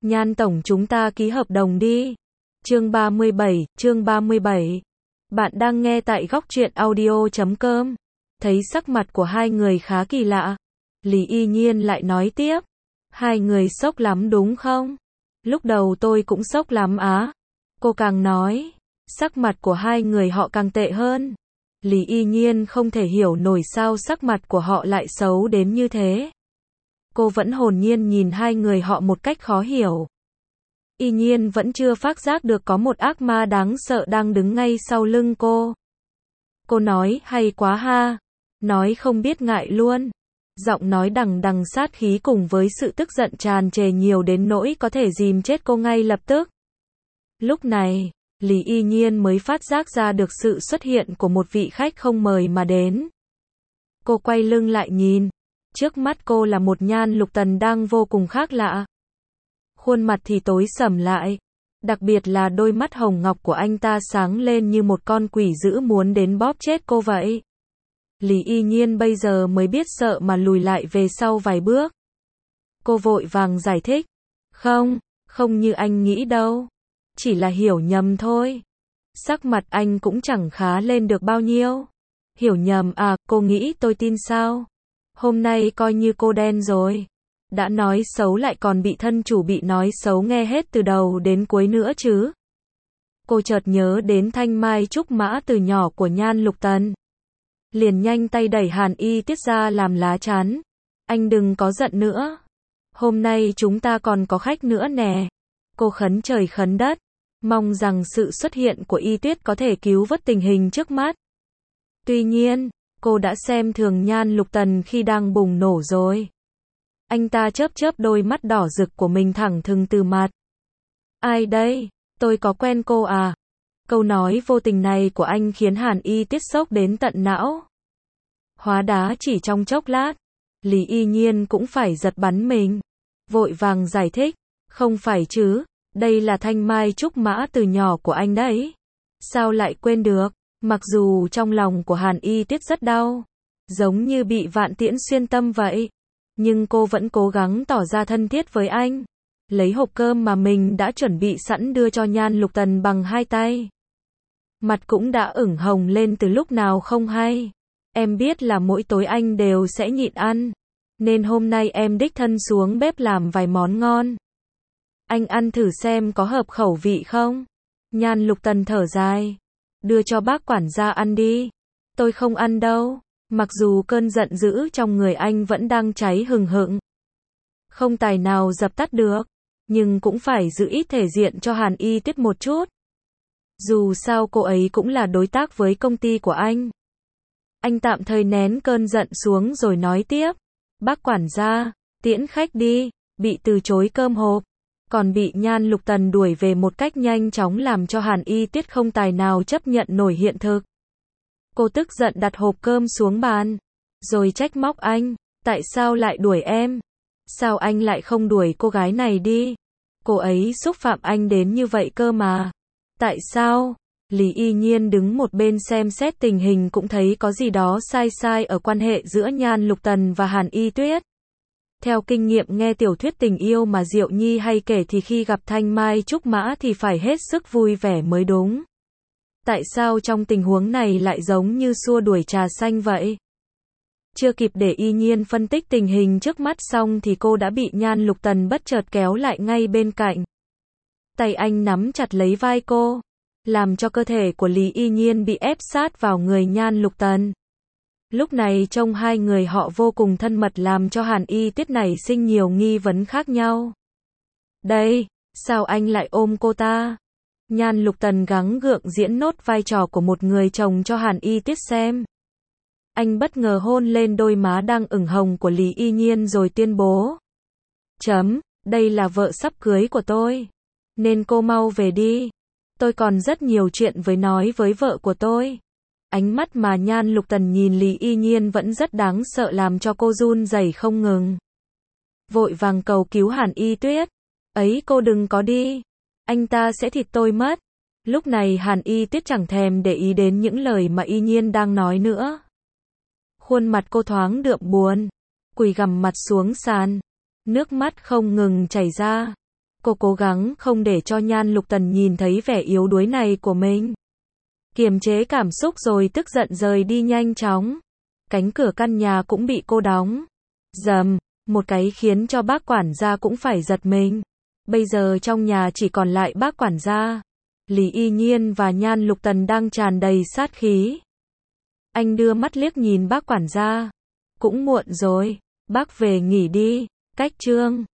Nhan tổng chúng ta ký hợp đồng đi. Chương 37. Bạn đang nghe tại góc truyện audio.com. Thấy sắc mặt của hai người khá kỳ lạ, Lý Y Nhiên lại nói tiếp. Hai người sốc lắm đúng không? Lúc đầu tôi cũng sốc lắm á. Cô càng nói, sắc mặt của hai người họ càng tệ hơn. Lý Y Nhiên không thể hiểu nổi sao sắc mặt của họ lại xấu đến như thế. Cô vẫn hồn nhiên nhìn hai người họ một cách khó hiểu. Y Nhiên vẫn chưa phát giác được có một ác ma đáng sợ đang đứng ngay sau lưng cô. Cô nói hay quá ha. Nói không biết ngại luôn. Giọng nói đằng đằng sát khí cùng với sự tức giận tràn trề nhiều đến nỗi có thể dìm chết cô ngay lập tức. Lúc này, Lý Y Nhiên mới phát giác ra được sự xuất hiện của một vị khách không mời mà đến. Cô quay lưng lại nhìn. Trước mắt cô là một Nhan Lục Tần đang vô cùng khác lạ. Khuôn mặt thì tối sầm lại. Đặc biệt là đôi mắt hồng ngọc của anh ta sáng lên như một con quỷ dữ muốn đến bóp chết cô vậy. Lý Y Nhiên bây giờ mới biết sợ mà lùi lại về sau vài bước. Cô vội vàng giải thích. Không như anh nghĩ đâu. Chỉ là hiểu nhầm thôi. Sắc mặt anh cũng chẳng khá lên được bao nhiêu. Hiểu nhầm à, cô nghĩ tôi tin sao? Hôm nay coi như cô đen rồi. Đã nói xấu lại còn bị thân chủ bị nói xấu nghe hết từ đầu đến cuối nữa chứ. Cô chợt nhớ đến thanh mai trúc mã từ nhỏ của Nhan Lục Tần. Liền nhanh tay đẩy Hàn Y Tiết ra làm lá chắn. Anh đừng có giận nữa. Hôm nay chúng ta còn có khách nữa nè. Cô khấn trời khấn đất. Mong rằng sự xuất hiện của Y Tuyết có thể cứu vớt tình hình trước mắt. Tuy nhiên, cô đã xem thường Nhan Lục Tần khi đang bùng nổ rồi. Anh ta chớp đôi mắt đỏ rực của mình thẳng thừng từ mặt. Ai đây? Tôi có quen cô à? Câu nói vô tình này của anh khiến Hàn Y Tiết sốc đến tận não. Hóa đá chỉ trong chốc lát, Lý Y Nhiên cũng phải giật bắn mình. Vội vàng giải thích. Không phải chứ, đây là thanh mai trúc mã từ nhỏ của anh đấy. Sao lại quên được? Mặc dù trong lòng của Hàn Y Tiết rất đau, giống như bị vạn tiễn xuyên tâm vậy. Nhưng cô vẫn cố gắng tỏ ra thân thiết với anh. Lấy hộp cơm mà mình đã chuẩn bị sẵn đưa cho Nhan Lục Tần bằng hai tay. Mặt cũng đã ửng hồng lên từ lúc nào không hay. Em biết là mỗi tối anh đều sẽ nhịn ăn. Nên hôm nay em đích thân xuống bếp làm vài món ngon. Anh ăn thử xem có hợp khẩu vị không? Nhan Lục Tần thở dài. Đưa cho bác quản gia ăn đi. Tôi không ăn đâu. Mặc dù cơn giận dữ trong người anh vẫn đang cháy hừng hực. Không tài nào dập tắt được. Nhưng cũng phải giữ ít thể diện cho Hàn Y Tiết một chút. Dù sao cô ấy cũng là đối tác với công ty của anh. Anh tạm thời nén cơn giận xuống rồi nói tiếp. Bác quản gia, tiễn khách đi. Bị từ chối cơm hộp. Còn bị Nhan Lục Tần đuổi về một cách nhanh chóng làm cho Hàn Y Tiết không tài nào chấp nhận nổi hiện thực. Cô tức giận đặt hộp cơm xuống bàn. Rồi trách móc anh. Tại sao lại đuổi em? Sao anh lại không đuổi cô gái này đi? Cô ấy xúc phạm anh đến như vậy cơ mà. Tại sao? Lý Y Nhiên đứng một bên xem xét tình hình cũng thấy có gì đó sai ở quan hệ giữa Nhan Lục Tần và Hàn Y Tuyết. Theo kinh nghiệm nghe tiểu thuyết tình yêu mà Diệu Nhi hay kể thì khi gặp thanh mai trúc mã thì phải hết sức vui vẻ mới đúng. Tại sao trong tình huống này lại giống như xua đuổi trà xanh vậy? Chưa kịp để Y Nhiên phân tích tình hình trước mắt xong thì cô đã bị Nhan Lục Tần bất chợt kéo lại ngay bên cạnh. Tay anh nắm chặt lấy vai cô, làm cho cơ thể của Lý Y Nhiên bị ép sát vào người Nhan Lục Tần. Lúc này trông hai người họ vô cùng thân mật làm cho Hàn Y Tiết nảy sinh nhiều nghi vấn khác nhau. Đây, sao anh lại ôm cô ta? Nhan Lục Tần gắng gượng diễn nốt vai trò của một người chồng cho Hàn Y Tiết xem. Anh bất ngờ hôn lên đôi má đang ửng hồng của Lý Y Nhiên rồi tuyên bố. Đây là vợ sắp cưới của tôi. Nên cô mau về đi. Tôi còn rất nhiều chuyện nói với vợ của tôi. Ánh mắt mà Nhan Lục Tần nhìn Lý Y Nhiên vẫn rất đáng sợ làm cho cô run rẩy không ngừng. Vội vàng cầu cứu Hàn Y Tuyết. Ấy cô đừng có đi. Anh ta sẽ thịt tôi mất. Lúc này Hàn Y Tuyết chẳng thèm để ý đến những lời mà Y Nhiên đang nói nữa. Khuôn mặt cô thoáng đượm buồn. Quỳ gằm mặt xuống sàn. Nước mắt không ngừng chảy ra. Cô cố gắng không để cho Nhan Lục Tần nhìn thấy vẻ yếu đuối này của mình. Kiềm chế cảm xúc rồi tức giận rời đi nhanh chóng. Cánh cửa căn nhà cũng bị cô đóng. Rầm, một cái khiến cho bác quản gia cũng phải giật mình. Bây giờ trong nhà chỉ còn lại bác quản gia, Lý Y Nhiên và Nhan Lục Tần đang tràn đầy sát khí. Anh đưa mắt liếc nhìn bác quản gia. Cũng muộn rồi, bác về nghỉ đi. Cách chương